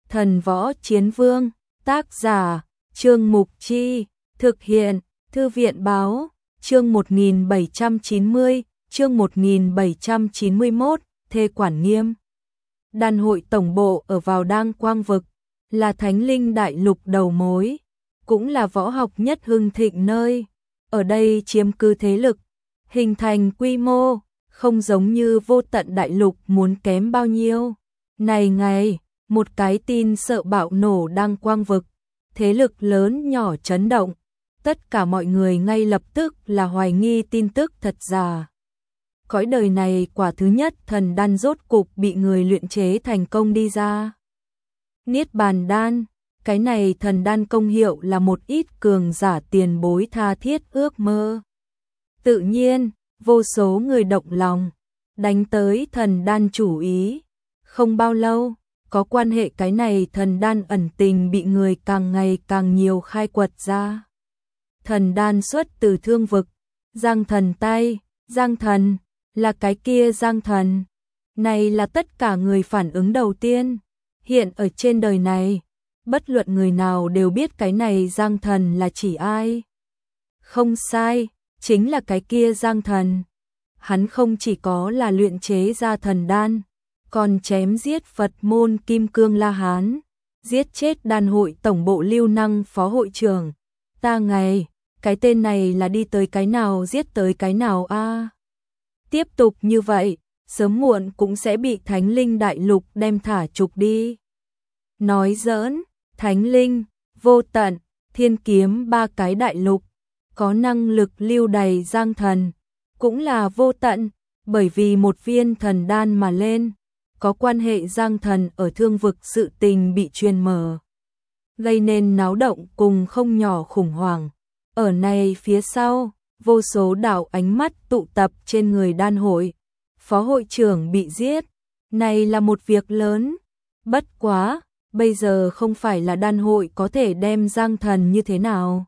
Thần Võ Chiến Vương, tác giả, Trương Mục Chi, thực hiện, Thư viện Báo, chương 1790, chương 1791, Thê Quản Nghiêm. Đan hội tổng bộ ở vào Đang Quang Vực, là Thánh Linh Đại Lục đầu mối, cũng là võ học nhất hưng thịnh nơi. Ở đây chiếm cứ thế lực, hình thành quy mô, không giống như Vô Tận Đại Lục muốn kém bao nhiêu. Này ngày, một cái tin sợ bạo nổ Đang Quang Vực, thế lực lớn nhỏ chấn động, tất cả mọi người ngay lập tức là hoài nghi tin tức thật giả. Cõi đời này quả thứ nhất thần đan rốt cục bị người luyện chế thành công đi ra. Niết bàn đan, cái này thần đan công hiệu là một ít cường giả tiền bối tha thiết ước mơ. Tự nhiên, vô số người động lòng, đánh tới thần đan chủ ý. Không bao lâu, có quan hệ cái này thần đan ẩn tình bị người càng ngày càng nhiều khai quật ra. Thần đan xuất từ Thương Vực, Giang Thần tay, Giang Thần, là cái kia Giang Thần. Này là tất cả người phản ứng đầu tiên. Hiện ở trên đời này, bất luận người nào đều biết cái này Giang Thần là chỉ ai. Không sai, chính là cái kia Giang Thần. Hắn không chỉ có là luyện chế ra thần đan, còn chém giết Phật môn Kim Cương La Hán, giết chết đan hội tổng bộ Lưu Năng phó hội trưởng. Ta ngày, cái tên này là đi tới cái nào giết tới cái nào a? Tiếp tục như vậy, sớm muộn cũng sẽ bị Thánh Linh Đại Lục đem thả trục đi. Nói giỡn, Thánh Linh, Vô Tận, Thiên Kiếm ba cái đại lục, có năng lực lưu đày Giang Thần, cũng là vô tận, bởi vì một viên thần đan mà lên, có quan hệ Giang Thần ở Thương Vực sự tình bị truyền mở, gây nên náo động cùng không nhỏ khủng hoảng. Ở này phía sau, vô số đạo ánh mắt tụ tập trên người đan hội, phó hội trưởng bị giết, này là một việc lớn. Bất quá, bây giờ không phải là đan hội có thể đem Giang Thần như thế nào,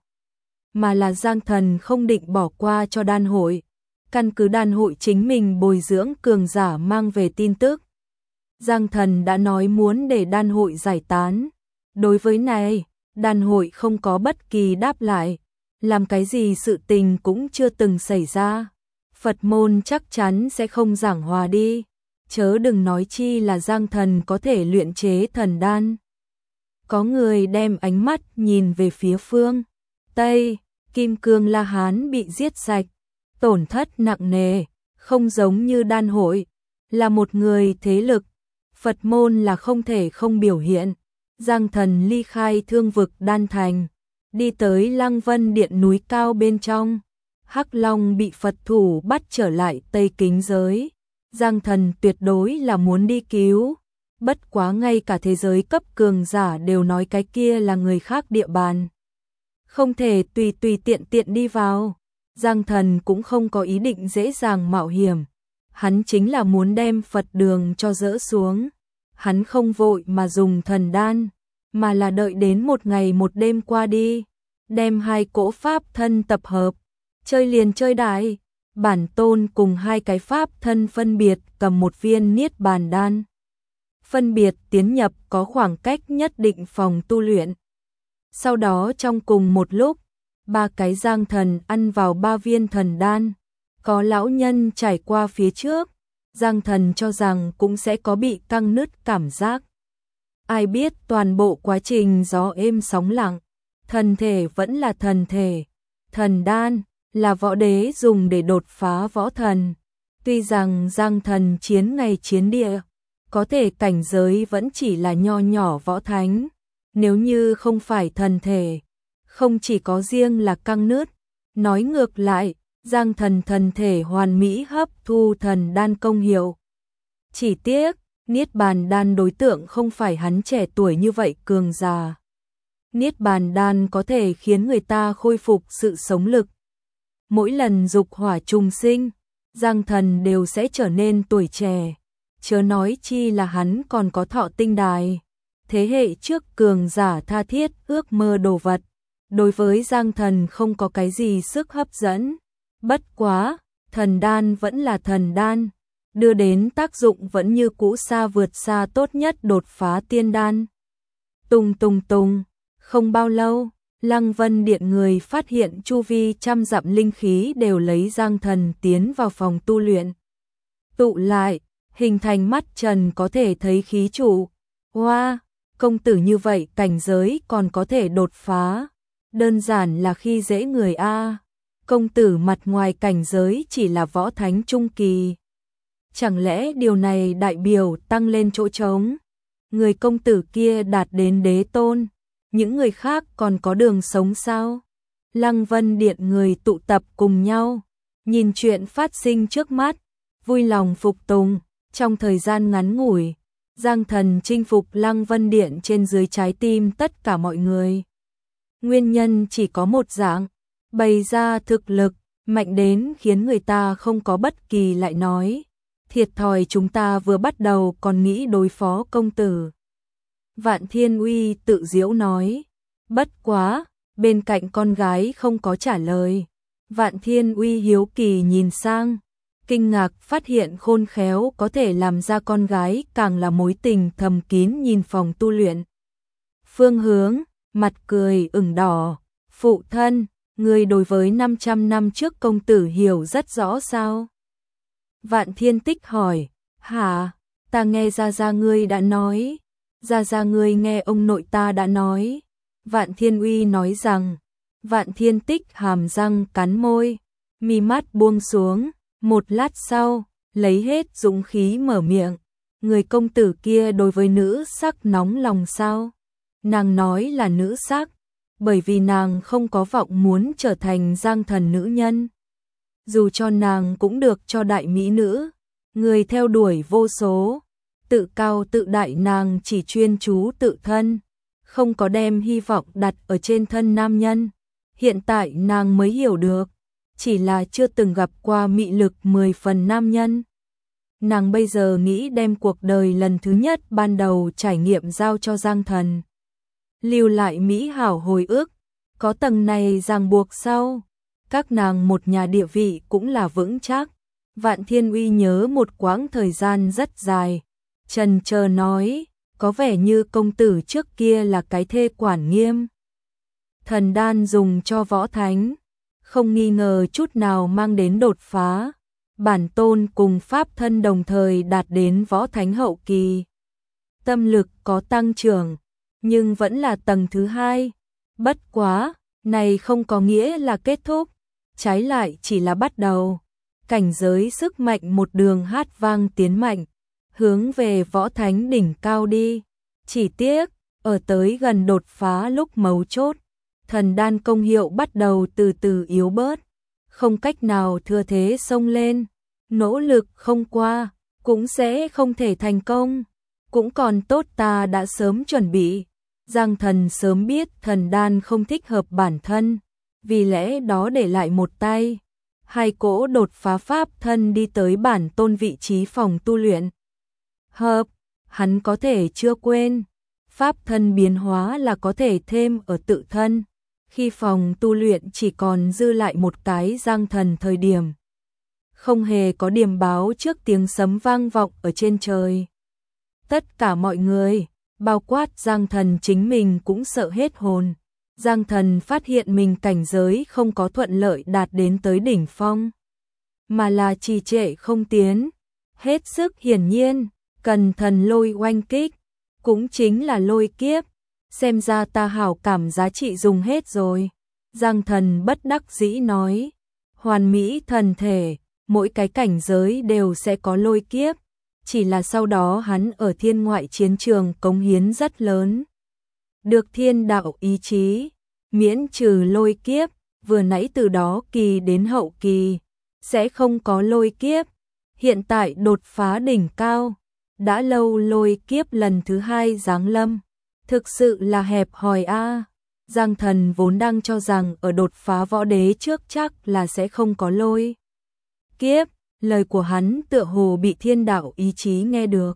mà là Giang Thần không định bỏ qua cho đan hội, căn cứ đan hội chính mình bồi dưỡng cường giả mang về tin tức. Giang Thần đã nói muốn để đan hội giải tán. Đối với này, đan hội không có bất kỳ đáp lại, làm cái gì sự tình cũng chưa từng xảy ra. Phật môn chắc chắn sẽ không giảng hòa đi, chớ đừng nói chi là Giang Thần có thể luyện chế thần đan. Có người đem ánh mắt nhìn về phía phương Tây, Kim Cương La Hán bị giết sạch, tổn thất nặng nề, không giống như đan hội, là một người thế lực, Phật môn là không thể không biểu hiện. Giang Thần ly khai Thương Vực đan thành, đi tới Lăng Vân Điện núi cao bên trong, Hắc Long bị Phật thủ bắt trở lại Tây Kính giới. Giang Thần tuyệt đối là muốn đi cứu, bất quá ngay cả thế giới cấp cường giả đều nói cái kia là người khác địa bàn, không thể tùy tùy tiện tiện đi vào. Giang Thần cũng không có ý định dễ dàng mạo hiểm, hắn chính là muốn đem Phật đường cho dỡ xuống. Hắn không vội mà dùng thần đan, mà là đợi đến một ngày một đêm qua đi, đem hai cỗ pháp thân tập hợp, chơi liền chơi đại. Bản tôn cùng hai cái pháp thân phân biệt cầm một viên niết bàn đan, phân biệt tiến nhập có khoảng cách nhất định phòng tu luyện. Sau đó trong cùng một lúc, ba cái Giang Thần ăn vào ba viên thần đan. Có lão nhân trải qua phía trước, Giang Thần cho rằng cũng sẽ có bị căng nứt cảm giác. Ai biết toàn bộ quá trình gió êm sóng lặng, thần thể vẫn là thần thể, thần đan là võ đế dùng để đột phá võ thần. Tuy rằng Giang Thần chiến ngày chiến địa, có thể cảnh giới vẫn chỉ là nho nhỏ võ thánh. Nếu như không phải thần thể, không chỉ có riêng là căng nứt, nói ngược lại, Giang Thần thần thể hoàn mỹ hấp thu thần đan công hiệu. Chỉ tiếc, niết bàn đan đối tượng không phải hắn trẻ tuổi như vậy cường già. Niết bàn đan có thể khiến người ta khôi phục sự sống lực. Mỗi lần dục hỏa trùng sinh, Giang Thần đều sẽ trở nên tuổi trẻ, chớ nói chi là hắn còn có thọ tinh đài. Thế hệ trước cường giả tha thiết ước mơ đồ vật, đối với Giang Thần không có cái gì sức hấp dẫn. Bất quá, thần đan vẫn là thần đan, đưa đến tác dụng vẫn như cũ xa vượt xa tốt nhất đột phá tiên đan. Tùng tùng tùng, không bao lâu, Lăng Vân Điện người phát hiện chu vi trăm dặm linh khí đều lấy Giang Thần tiến vào phòng tu luyện. Tụ lại, hình thành mắt trần có thể thấy khí trụ. Wow, công tử như vậy cảnh giới còn có thể đột phá. Đơn giản là khi dễ người a. Công tử mặt ngoài cảnh giới chỉ là võ thánh trung kỳ. Chẳng lẽ điều này đại biểu tăng lên chỗ trống? Người công tử kia đạt đến đế tôn, những người khác còn có đường sống sao? Lăng Vân Điện người tụ tập cùng nhau, nhìn chuyện phát sinh trước mắt, vui lòng phục tùng. Trong thời gian ngắn ngủi, Giang Thần chinh phục Lăng Vân Điện trên dưới trái tim tất cả mọi người. Nguyên nhân chỉ có một dạng, bày ra thực lực, mạnh đến khiến người ta không có bất kỳ lại nói. Thiệt thòi chúng ta vừa bắt đầu còn nghĩ đối phó công tử. Vạn Thiên Uy tự giễu nói. Bất quá, bên cạnh con gái không có trả lời. Vạn Thiên Uy hiếu kỳ nhìn sang, kinh ngạc phát hiện khôn khéo có thể làm ra con gái càng là mối tình thầm kín nhìn phòng tu luyện. Phương Hướng, mặt cười ửng đỏ, phụ thân, người đối với 500 năm trước công tử hiểu rất rõ sao? Vạn Thiên Tích hỏi, hả, ta nghe Gia ngươi đã nói, Gia ngươi nghe ông nội ta đã nói. Vạn Thiên Uy nói rằng, Vạn Thiên Tích hàm răng cắn môi, mi mắt buông xuống, một lát sau, lấy hết dũng khí mở miệng, người công tử kia đối với nữ sắc nóng lòng sao? Nàng nói là nữ sắc, bởi vì nàng không có vọng muốn trở thành Giang Thần nữ nhân. Dù cho nàng cũng được cho đại mỹ nữ, người theo đuổi vô số, tự cao tự đại nàng chỉ chuyên chú tự thân, không có đem hy vọng đặt ở trên thân nam nhân. Hiện tại nàng mới hiểu được, chỉ là chưa từng gặp qua mị lực 10 phần nam nhân. Nàng bây giờ nghĩ đem cuộc đời lần thứ nhất ban đầu trải nghiệm giao cho Giang Thần. Lưu lại mỹ hảo hồi ức, có tầng này ràng buộc sau, các nàng một nhà địa vị cũng là vững chắc. Vạn Thiên Uy nhớ một quãng thời gian rất dài, chần chờ nói, có vẻ như công tử trước kia là cái thê quản nghiêm. Thần đan dùng cho võ thánh, không nghi ngờ chút nào mang đến đột phá. Bản tôn cùng pháp thân đồng thời đạt đến võ thánh hậu kỳ. Tâm lực có tăng trưởng, nhưng vẫn là tầng thứ hai. Bất quá, này không có nghĩa là kết thúc, trái lại chỉ là bắt đầu. Cảnh giới sức mạnh một đường hát vang tiến mạnh, hướng về võ thánh đỉnh cao đi. Chỉ tiếc, ở tới gần đột phá lúc mấu chốt, thần đan công hiệu bắt đầu từ từ yếu bớt, không cách nào thừa thế xông lên, nỗ lực không qua, cũng sẽ không thể thành công. Cũng còn tốt ta đã sớm chuẩn bị, Giang Thần sớm biết thần đan không thích hợp bản thân, vì lẽ đó để lại một tay. Hai cỗ đột phá pháp thân đi tới bản tôn vị trí phòng tu luyện. Hợp, hắn có thể chưa quên, pháp thân biến hóa là có thể thêm ở tự thân. Khi phòng tu luyện chỉ còn dư lại một cái Giang Thần thời điểm, không hề có điềm báo trước tiếng sấm vang vọng ở trên trời. Tất cả mọi người, bao quát Giang Thần chính mình cũng sợ hết hồn. Giang Thần phát hiện mình cảnh giới không có thuận lợi đạt đến tới đỉnh phong, mà là trì trệ không tiến. Hết sức hiển nhiên, cần thần lôi oanh kích, cũng chính là lôi kiếp. Xem ra ta hảo cảm giá trị dùng hết rồi. Giang Thần bất đắc dĩ nói, hoàn mỹ thần thể, mỗi cái cảnh giới đều sẽ có lôi kiếp. Chỉ là sau đó hắn ở thiên ngoại chiến trường cống hiến rất lớn. Được thiên đạo ý chí, miễn trừ lôi kiếp, vừa nãy từ đó kỳ đến hậu kỳ, sẽ không có lôi kiếp. Hiện tại đột phá đỉnh cao, đã lâu lôi kiếp lần thứ hai giáng lâm. Thực sự là hẹp hòi a. Giang Thần vốn đang cho rằng ở đột phá võ đế trước chắc là sẽ không có lôi kiếp, lời của hắn tựa hồ bị thiên đạo ý chí nghe được.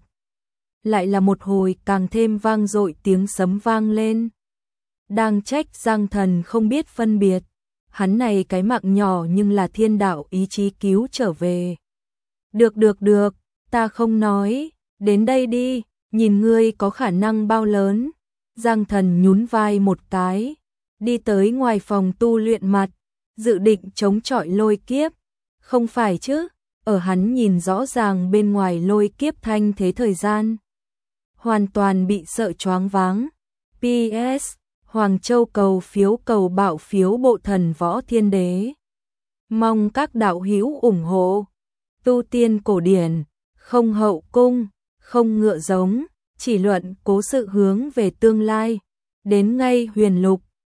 Lại là một hồi càng thêm vang dội tiếng sấm vang lên. Đang trách Giang Thần không biết phân biệt, hắn này cái mạng nhỏ nhưng là thiên đạo ý chí cứu trở về. Được, ta không nói, đến đây đi, nhìn ngươi có khả năng bao lớn. Giang Thần nhún vai một cái, đi tới ngoài phòng tu luyện mặt, dự định chống chọi lôi kiếp. Không phải chứ, ở hắn nhìn rõ ràng bên ngoài lôi kiếp thanh thế thời gian. Hoàn toàn bị sợ choáng váng. PS, Hoàng Châu cầu phiếu cầu bạo phiếu bộ thần võ thiên đế. Mong các đạo hữu ủng hộ. Tu tiên cổ điển, không hậu cung, không ngựa giống, chỉ luận cố sự hướng về tương lai. Đến ngay huyền lục,